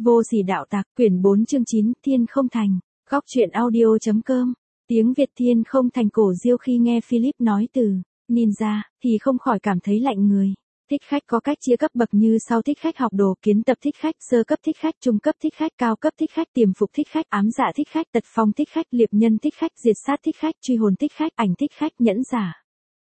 Vô sỉ đạo tặc, quyển 4 chương 9, Thiên không thành. Góc truyện audio.com. Tiếng Việt. Thiên không thành. Cổ Diêu khi nghe Philip nói từ ninja thì không khỏi cảm thấy lạnh người. Thích khách có cách chia cấp bậc như sau: thích khách học đồ, kiến tập thích khách, sơ cấp thích khách, trung cấp thích khách, cao cấp thích khách, tiềm phục thích khách, ám dạ thích khách, tật phong thích khách, liệp nhân thích khách, diệt sát thích khách, truy hồn thích khách, ảnh thích khách, nhẫn giả.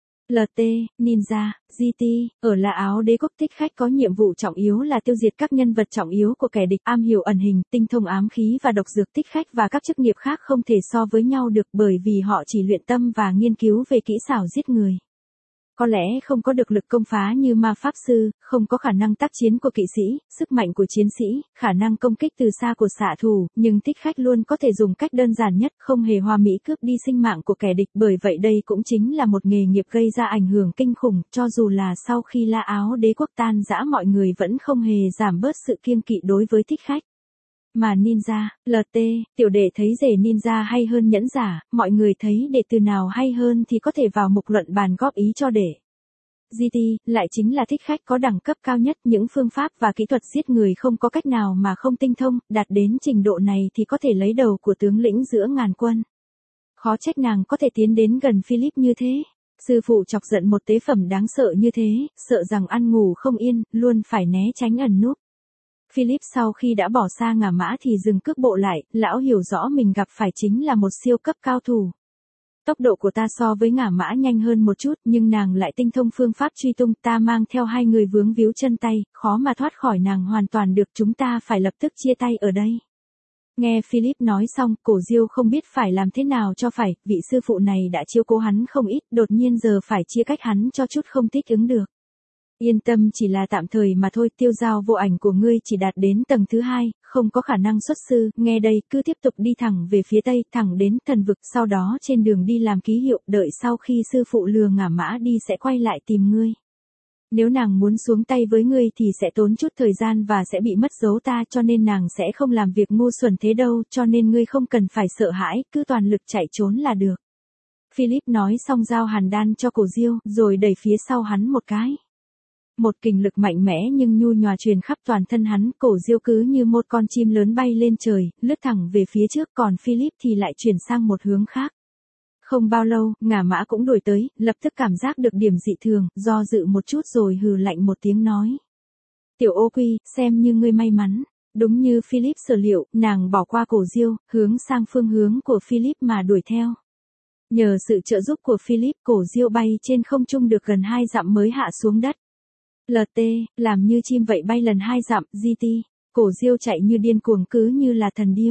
LT, Ninja, GT, ở La Áo Đế quốc thích khách có nhiệm vụ trọng yếu là tiêu diệt các nhân vật trọng yếu của kẻ địch, am hiểu ẩn hình, tinh thông ám khí và độc dược. Thích khách và các chức nghiệp khác không thể so với nhau được bởi vì họ chỉ luyện tâm và nghiên cứu về kỹ xảo giết người. Có lẽ không có được lực công phá như ma pháp sư, không có khả năng tác chiến của kỵ sĩ, sức mạnh của chiến sĩ, khả năng công kích từ xa của xạ thủ, nhưng thích khách luôn có thể dùng cách đơn giản nhất, không hề hoa mỹ cướp đi sinh mạng của kẻ địch. Bởi vậy đây cũng chính là một nghề nghiệp gây ra ảnh hưởng kinh khủng, cho dù là sau khi La Áo Đế quốc tan rã, mọi người vẫn không hề giảm bớt sự kiêng kỵ đối với thích khách. Mà ninja, LT, tiểu đệ thấy rể ninja hay hơn nhẫn giả, mọi người thấy đệ từ nào hay hơn thì có thể vào mục luận bàn góp ý cho đệ. GT, lại chính là thích khách có đẳng cấp cao nhất, những phương pháp và kỹ thuật giết người không có cách nào mà không tinh thông, đạt đến trình độ này thì có thể lấy đầu của tướng lĩnh giữa ngàn quân. Khó trách nàng có thể tiến đến gần Philip như thế. Sư phụ chọc giận một tế phẩm đáng sợ như thế, sợ rằng ăn ngủ không yên, luôn phải né tránh ẩn núp. Philip sau khi đã bỏ xa ngả mã thì dừng cước bộ lại, lão hiểu rõ mình gặp phải chính là một siêu cấp cao thủ. Tốc độ của ta so với ngả mã nhanh hơn một chút, nhưng nàng lại tinh thông phương pháp truy tung, ta mang theo hai người vướng víu chân tay, khó mà thoát khỏi nàng hoàn toàn được, chúng ta phải lập tức chia tay ở đây. Nghe Philip nói xong, Cổ Diêu không biết phải làm thế nào cho phải, vị sư phụ này đã chiếu cố hắn không ít, đột nhiên giờ phải chia cách hắn cho chút không thích ứng được. Yên tâm, chỉ là tạm thời mà thôi, tiêu giao vô ảnh của ngươi chỉ đạt đến tầng thứ 2, không có khả năng xuất sư. Nghe đây, cứ tiếp tục đi thẳng về phía tây, thẳng đến thần vực, sau đó trên đường đi làm ký hiệu, đợi sau khi sư phụ lừa ngả mã đi sẽ quay lại tìm ngươi. Nếu nàng muốn xuống tay với ngươi thì sẽ tốn chút thời gian và sẽ bị mất dấu ta, cho nên nàng sẽ không làm việc ngu xuẩn thế đâu, cho nên ngươi không cần phải sợ hãi, cứ toàn lực chạy trốn là được. Philip nói xong giao hàn đan cho Cổ Diêu, rồi đẩy phía sau hắn một cái. Một kình lực mạnh mẽ nhưng nhu nhòa truyền khắp toàn thân hắn, Cổ Diêu cứ như một con chim lớn bay lên trời, lướt thẳng về phía trước, còn Philip thì lại chuyển sang một hướng khác. Không bao lâu, ngả mã cũng đuổi tới, lập tức cảm giác được điểm dị thường, do dự một chút rồi hừ lạnh một tiếng nói. Tiểu ô quy, xem như ngươi may mắn. Đúng như Philip sở liệu, nàng bỏ qua Cổ Diêu, hướng sang phương hướng của Philip mà đuổi theo. Nhờ sự trợ giúp của Philip, Cổ Diêu bay trên không trung được gần 2 dặm mới hạ xuống đất. LT, làm như chim vậy bay lần 2 dặm. GT, Cổ Diêu chạy như điên cuồng cứ như là thần điêu.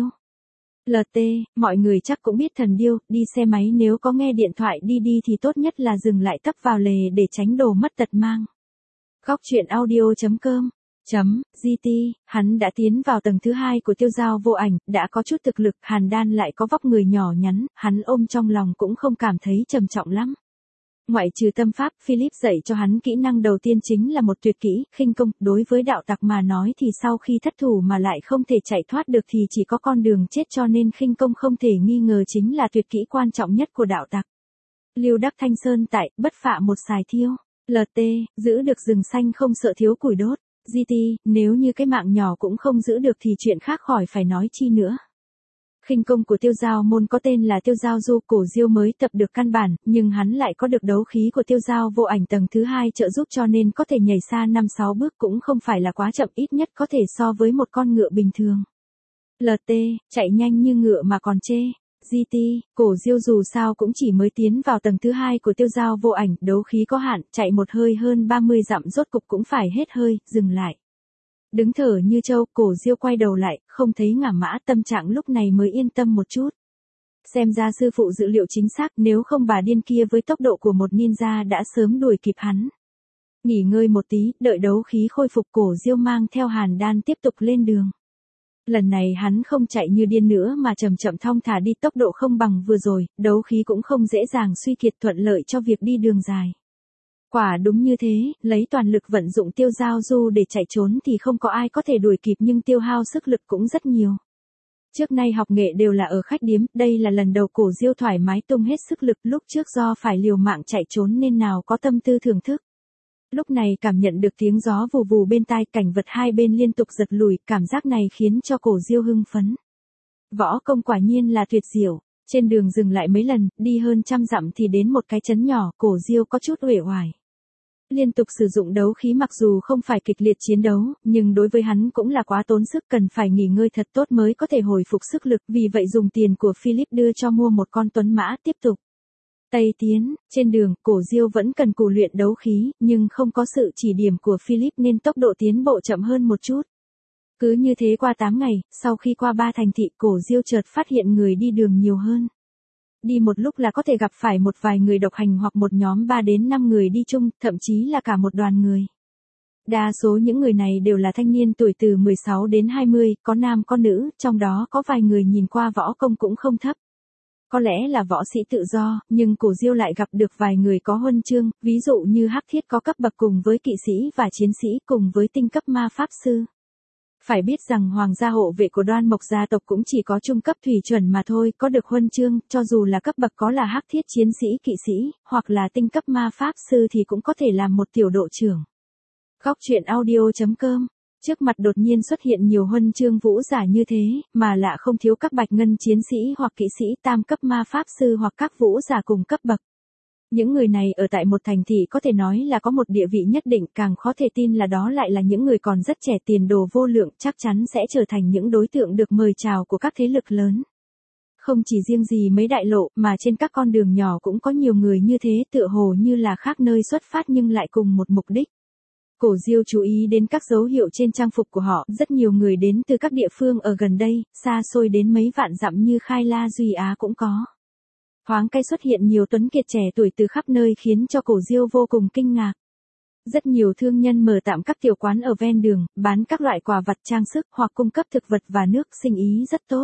LT, mọi người chắc cũng biết thần điêu, đi xe máy nếu có nghe điện thoại đi thì tốt nhất là dừng lại tấp vào lề để tránh đồ mất tật mang. Góc truyện audio.com. GT, hắn đã tiến vào tầng thứ 2 của tiêu giao vô ảnh, đã có chút thực lực, hàn đan lại có vóc người nhỏ nhắn, hắn ôm trong lòng cũng không cảm thấy trầm trọng lắm. Ngoại trừ tâm pháp, Philip dạy cho hắn kỹ năng đầu tiên chính là một tuyệt kỹ, khinh công. Đối với đạo tặc mà nói thì sau khi thất thủ mà lại không thể chạy thoát được thì chỉ có con đường chết, cho nên khinh công không thể nghi ngờ chính là tuyệt kỹ quan trọng nhất của đạo tặc. Lưu Đắc Thanh Sơn tại, bất phạ một xài thiêu. LT, giữ được rừng xanh không sợ thiếu củi đốt. GT, nếu như cái mạng nhỏ cũng không giữ được thì chuyện khác khỏi phải nói chi nữa. Khinh công của tiêu giao môn có tên là tiêu giao du, Cổ Diêu mới tập được căn bản, nhưng hắn lại có được đấu khí của tiêu giao vô ảnh tầng thứ 2 trợ giúp, cho nên có thể nhảy xa 5-6 bước cũng không phải là quá chậm, ít nhất có thể so với một con ngựa bình thường. LT, chạy nhanh như ngựa mà còn chê. GT, Cổ Diêu dù sao cũng chỉ mới tiến vào tầng thứ 2 của tiêu giao vô ảnh, đấu khí có hạn, chạy một hơi hơn 30 dặm rốt cục cũng phải hết hơi, dừng lại. Đứng thở như trâu, Cổ Diêu quay đầu lại, không thấy ngả mã, tâm trạng lúc này mới yên tâm một chút. Xem ra sư phụ dự liệu chính xác, nếu không bà điên kia với tốc độ của một ninja đã sớm đuổi kịp hắn. Nghỉ ngơi một tí, đợi đấu khí khôi phục, Cổ Diêu mang theo hàn đan tiếp tục lên đường. Lần này hắn không chạy như điên nữa mà chậm chậm thong thả đi, tốc độ không bằng vừa rồi, đấu khí cũng không dễ dàng suy kiệt, thuận lợi cho việc đi đường dài. Quả đúng như thế, lấy toàn lực vận dụng tiêu giao du để chạy trốn thì không có ai có thể đuổi kịp, nhưng tiêu hao sức lực cũng rất nhiều. Trước nay học nghệ đều là ở khách điếm, đây là lần đầu Cổ Diêu thoải mái tung hết sức lực, lúc trước do phải liều mạng chạy trốn nên nào có tâm tư thưởng thức. Lúc này cảm nhận được tiếng gió vù vù bên tai, cảnh vật hai bên liên tục giật lùi, cảm giác này khiến cho Cổ Diêu hưng phấn. Võ công quả nhiên là tuyệt diệu. Trên đường dừng lại mấy lần, đi hơn 100 dặm thì đến một cái trấn nhỏ, Cổ Diêu có chút uể oải. Liên tục sử dụng đấu khí mặc dù không phải kịch liệt chiến đấu, nhưng đối với hắn cũng là quá tốn sức, cần phải nghỉ ngơi thật tốt mới có thể hồi phục sức lực, vì vậy dùng tiền của Philip đưa cho mua một con tuấn mã tiếp tục. Tây tiến, trên đường, Cổ Diêu vẫn cần cù luyện đấu khí, nhưng không có sự chỉ điểm của Philip nên tốc độ tiến bộ chậm hơn một chút. Cứ như thế qua 8 ngày, sau khi qua 3 thành thị, Cổ Diêu chợt phát hiện người đi đường nhiều hơn. Đi một lúc là có thể gặp phải một vài người độc hành hoặc một nhóm 3 đến 5 người đi chung, thậm chí là cả một đoàn người. Đa số những người này đều là thanh niên tuổi từ 16 đến 20, có nam có nữ, trong đó có vài người nhìn qua võ công cũng không thấp. Có lẽ là võ sĩ tự do, nhưng Cổ Diêu lại gặp được vài người có huân chương, ví dụ như Hắc Thiết có cấp bậc cùng với kỵ sĩ và chiến sĩ cùng với tinh cấp ma pháp sư. Phải biết rằng hoàng gia hộ vệ của Đoan Mộc gia tộc cũng chỉ có trung cấp thủy chuẩn mà thôi, có được huân chương, cho dù là cấp bậc có là Hắc Thiết chiến sĩ kỵ sĩ, hoặc là tinh cấp ma pháp sư thì cũng có thể làm một tiểu đội trưởng. Góc truyện audio.com. Trước mặt đột nhiên xuất hiện nhiều huân chương vũ giả như thế, mà lạ không thiếu các bạch ngân chiến sĩ hoặc kỵ sĩ tam cấp ma pháp sư hoặc các vũ giả cùng cấp bậc. Những người này ở tại một thành thị có thể nói là có một địa vị nhất định, càng khó thể tin là đó lại là những người còn rất trẻ, tiền đồ vô lượng, chắc chắn sẽ trở thành những đối tượng được mời chào của các thế lực lớn. Không chỉ riêng gì mấy đại lộ, mà trên các con đường nhỏ cũng có nhiều người như thế, tựa hồ như là khác nơi xuất phát nhưng lại cùng một mục đích. Cổ Diêu chú ý đến các dấu hiệu trên trang phục của họ, rất nhiều người đến từ các địa phương ở gần đây, xa xôi đến mấy vạn dặm như Khai La Duy Á cũng có. Thoáng cái xuất hiện nhiều tuấn kiệt trẻ tuổi từ khắp nơi khiến cho Cổ Diêu vô cùng kinh ngạc. Rất nhiều thương nhân mở tạm các tiểu quán ở ven đường, bán các loại quà vặt trang sức hoặc cung cấp thực vật và nước, sinh ý rất tốt.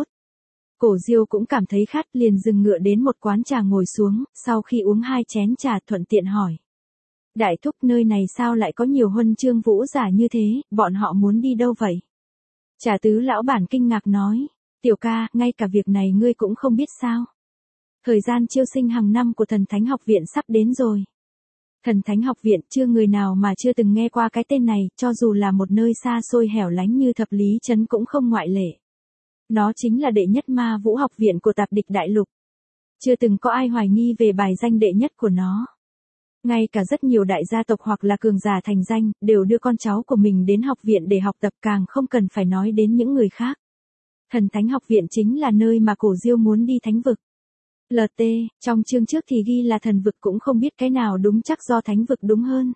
Cổ Diêu cũng cảm thấy khát, liền dừng ngựa đến một quán trà ngồi xuống, sau khi uống 2 chén trà thuận tiện hỏi. Đại thúc, nơi này sao lại có nhiều huân chương vũ giả như thế, bọn họ muốn đi đâu vậy? Trà tứ lão bản kinh ngạc nói, tiểu ca, ngay cả việc này ngươi cũng không biết sao? Thời gian chiêu sinh hàng năm của Thần Thánh Học Viện sắp đến rồi. Thần Thánh Học Viện, chưa người nào mà chưa từng nghe qua cái tên này, cho dù là một nơi xa xôi hẻo lánh như Thập Lý Trấn cũng không ngoại lệ. Nó chính là đệ nhất ma vũ học viện của Tạp Địch Đại Lục. Chưa từng có ai hoài nghi về bài danh đệ nhất của nó. Ngay cả rất nhiều đại gia tộc hoặc là cường giả thành danh, đều đưa con cháu của mình đến học viện để học tập, càng không cần phải nói đến những người khác. Thần Thánh Học Viện chính là nơi mà Cổ Diêu muốn đi thánh vực. LT, trong chương trước thì ghi là thần vực, cũng không biết cái nào đúng, chắc do thánh vực đúng hơn.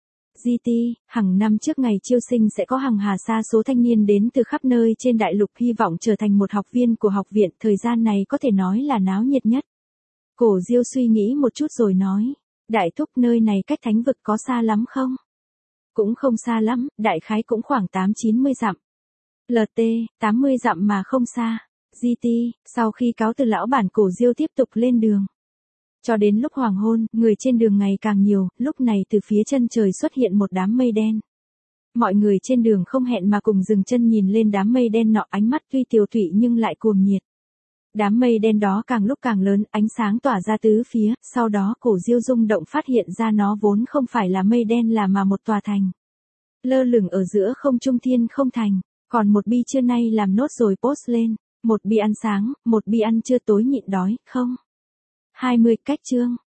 GT, hàng năm trước ngày chiêu sinh sẽ có hàng hà sa số thanh niên đến từ khắp nơi trên đại lục hy vọng trở thành một học viên của học viện, thời gian này có thể nói là náo nhiệt nhất. Cổ Diêu suy nghĩ một chút rồi nói, đại thúc, nơi này cách thánh vực có xa lắm không? Cũng không xa lắm, đại khái cũng khoảng 8-90 dặm. LT, 80 dặm mà không xa. GT, sau khi cáo từ lão bản, Cổ Diêu tiếp tục lên đường. Cho đến lúc hoàng hôn, người trên đường ngày càng nhiều, lúc này từ phía chân trời xuất hiện một đám mây đen. Mọi người trên đường không hẹn mà cùng dừng chân nhìn lên đám mây đen nọ, ánh mắt tuy tiều tụy nhưng lại cuồng nhiệt. Đám mây đen đó càng lúc càng lớn, ánh sáng tỏa ra tứ phía, sau đó Cổ Diêu rung động phát hiện ra nó vốn không phải là mây đen mà một tòa thành. Lơ lửng ở giữa không trung thiên không thành, còn một bi trưa nay làm nốt rồi post lên, một bi ăn sáng, một bi ăn trưa tối nhịn đói, không. 20 cách chương.